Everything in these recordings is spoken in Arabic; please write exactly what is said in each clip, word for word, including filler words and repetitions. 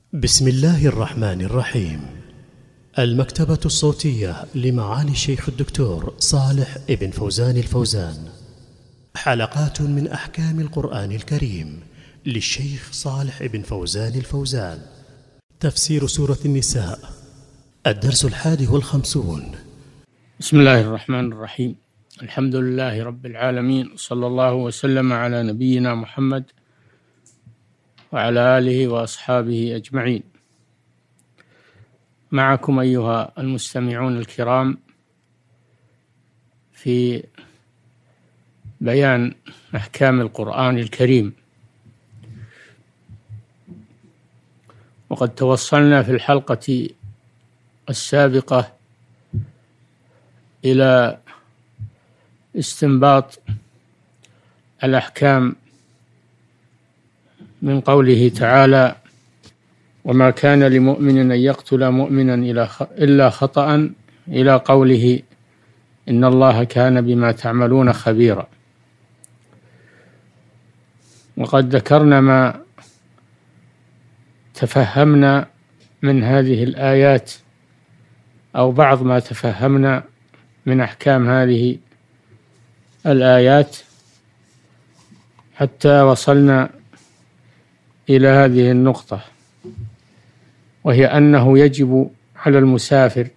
بسم الله الرحمن الرحيم. المكتبة الصوتية لمعالي الشيخ الدكتور صالح ابن فوزان الفوزان، حلقات من أحكام القرآن الكريم للشيخ صالح ابن فوزان الفوزان. تفسير سورة النساء، الدرس الحادي والخمسون. بسم الله الرحمن الرحيم. الحمد لله رب العالمين، صلى الله وسلم على نبينا محمد وعلى آله وأصحابه أجمعين. معكم أيها المستمعون الكرام في بيان أحكام القرآن الكريم، وقد توصلنا في الحلقة السابقة إلى استنباط الأحكام من قوله تعالى: وما كان لمؤمن أن يقتل مؤمنا إلا خطأ، إلى قوله: إن الله كان بما تعملون خبيرا. وقد ذكرنا ما تفهمنا من هذه الآيات، أو بعض ما تفهمنا من أحكام هذه الآيات، حتى وصلنا إلى هذه النقطة، وهي أنه يجب على المسافر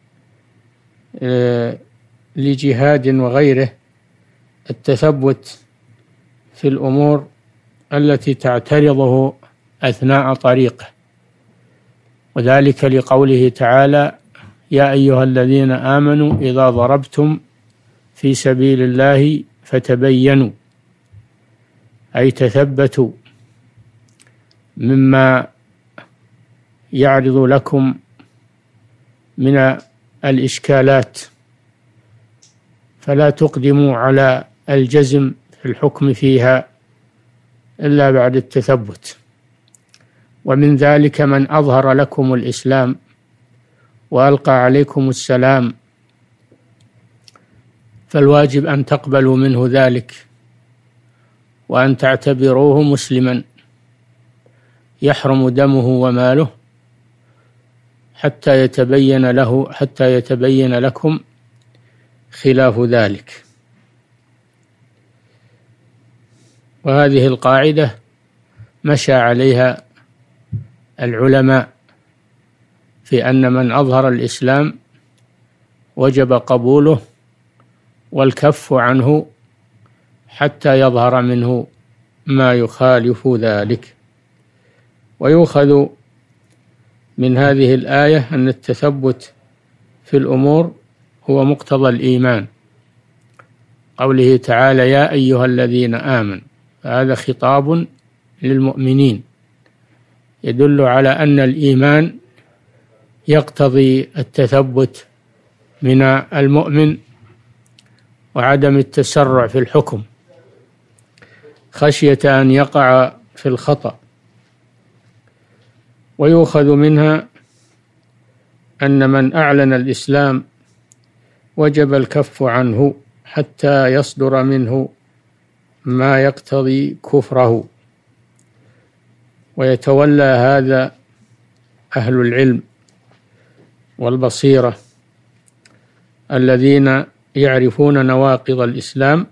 لجهاد وغيره التثبت في الأمور التي تعترضه أثناء طريقه، وذلك لقوله تعالى: يا أيها الذين آمنوا إذا ضربتم في سبيل الله فتبينوا، أي تثبتوا مما يعرض لكم من الإشكالات، فلا تقدموا على الجزم في الحكم فيها إلا بعد التثبت. ومن ذلك من أظهر لكم الإسلام وألقى عليكم السلام، فالواجب أن تقبلوا منه ذلك وأن تعتبروه مسلما يحرم دمه وماله حتى يتبين له حتى يتبين لكم خلاف ذلك. وهذه القاعدة مشى عليها العلماء، في أن من أظهر الإسلام وجب قبوله والكف عنه حتى يظهر منه ما يخالف ذلك. ويؤخذ من هذه الآية أن التثبت في الأمور هو مقتضى الإيمان، قوله تعالى: يا أيها الذين آمنوا، هذا خطاب للمؤمنين، يدل على أن الإيمان يقتضي التثبت من المؤمن وعدم التسرع في الحكم خشية أن يقع في الخطأ. ويؤخذ منها أن من أعلن الإسلام وجب الكف عنه حتى يصدر منه ما يقتضي كفره، ويتولى هذا أهل العلم والبصيرة الذين يعرفون نواقض الإسلام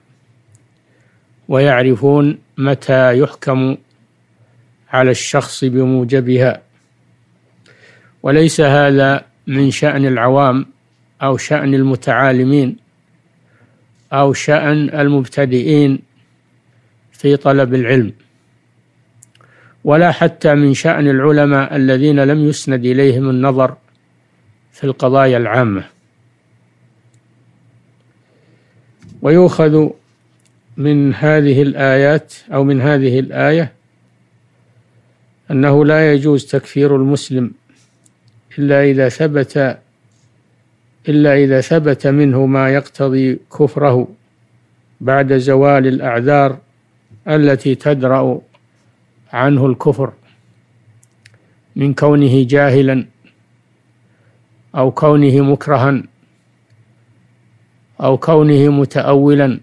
ويعرفون متى يحكم على الشخص بموجبها. وليس هذا من شأن العوام أو شأن المتعالمين أو شأن المبتدئين في طلب العلم، ولا حتى من شأن العلماء الذين لم يسند إليهم النظر في القضايا العامة. ويؤخذ من هذه الآيات أو من هذه الآية أنه لا يجوز تكفير المسلم إلا إذا ثبت إلا إذا ثبت منه ما يقتضي كفره بعد زوال الأعذار التي تدرأ عنه الكفر، من كونه جاهلا أو كونه مكرها أو كونه متأولا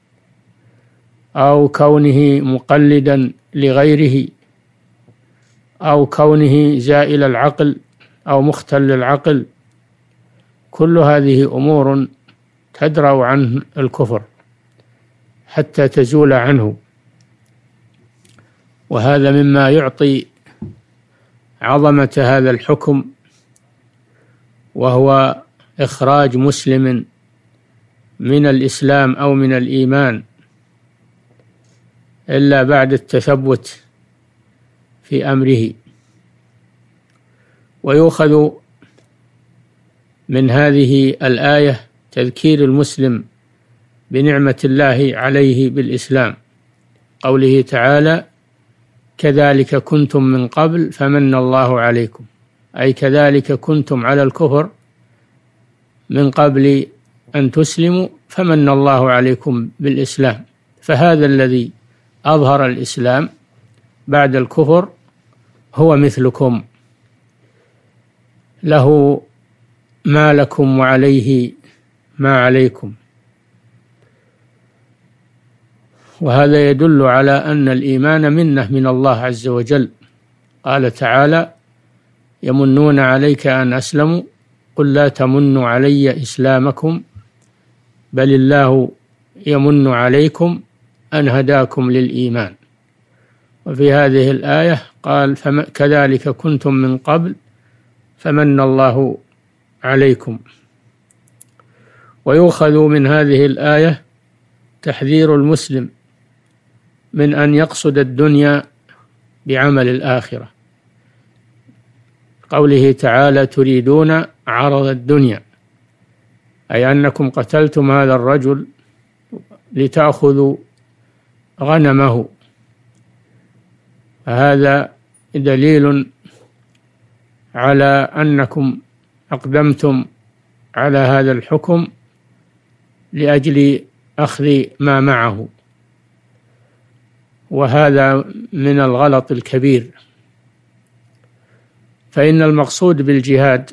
أو كونه مقلدا لغيره أو كونه زائل العقل أو مختل العقل، كل هذه أمور تدرأ عنه الكفر حتى تزول عنه. وهذا مما يعطي عظمة هذا الحكم، وهو إخراج مسلم من الإسلام أو من الإيمان إلا بعد التثبت في أمره. ويؤخذ من هذه الآية تذكير المسلم بنعمة الله عليه بالإسلام، قوله تعالى: كذلك كنتم من قبل فمن الله عليكم، أي كذلك كنتم على الكفر من قبل أن تسلموا فمن الله عليكم بالإسلام. فهذا الذي أظهر الإسلام بعد الكفر هو مثلكم، له ما لكم وعليه ما عليكم. وهذا يدل على أن الإيمان منة من الله عز وجل. قال تعالى: يمنون عليك أن أسلموا قل لا تمنوا علي إسلامكم بل الله يمن عليكم أن هداكم للإيمان. وفي هذه الآية قال: كذلك كنتم من قبل فمن الله عليكم. ويؤخذ من هذه الآية تحذير المسلم من أن يقصد الدنيا بعمل الآخرة، قوله تعالى: تريدون عرض الدنيا، أي أنكم قتلتم هذا الرجل لتأخذوا غنمه. فهذا دليل على أنكم أقدمتم على هذا الحكم لأجل أخذ ما معه، وهذا من الغلط الكبير. فإن المقصود بالجهاد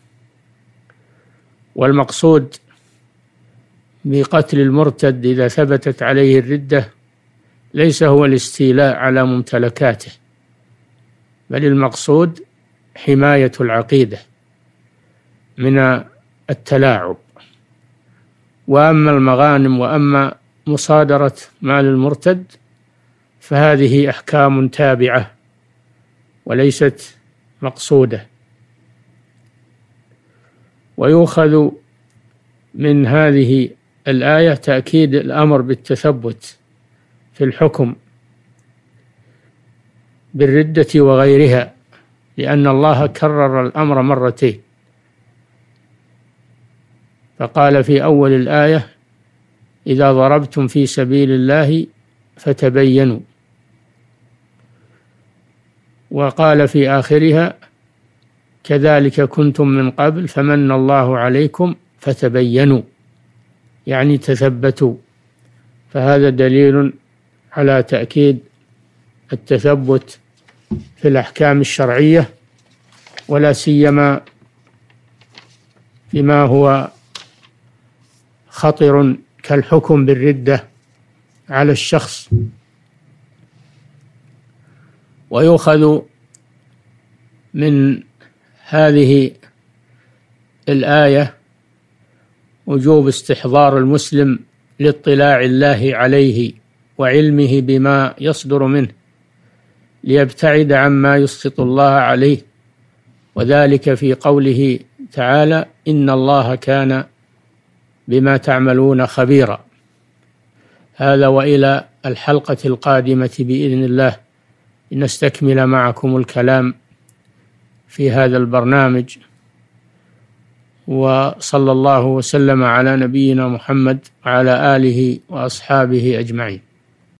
والمقصود بقتل المرتد إذا ثبتت عليه الردة ليس هو الاستيلاء على ممتلكاته، بل المقصود حماية العقيدة من التلاعب. وأما المغانم وأما مصادرة مال المرتد فهذه أحكام تابعة وليست مقصودة. ويؤخذ من هذه الآية تأكيد الأمر بالتثبت في الحكم بالردة وغيرها، لأن الله كرر الأمر مرتين، فقال في أول الآية: إذا ضربتم في سبيل الله فتبينوا، وقال في آخرها: كذلك كنتم من قبل فمن الله عليكم فتبينوا، يعني تثبتوا. فهذا دليل على تأكيد التثبت في الأحكام الشرعية، ولا سيما فيما هو خطر كالحكم بالردة على الشخص. ويؤخذ من هذه الآية وجوب استحضار المسلم لاطلاع الله عليه وعلمه بما يصدر منه ليبتعد عما يسخط الله عليه، وذلك في قوله تعالى: إن الله كان بما تعملون خبيرا. هذا وإلى الحلقة القادمة بإذن الله نستكمل معكم الكلام في هذا البرنامج. وصلى الله وسلم على نبينا محمد وعلى آله وأصحابه أجمعين.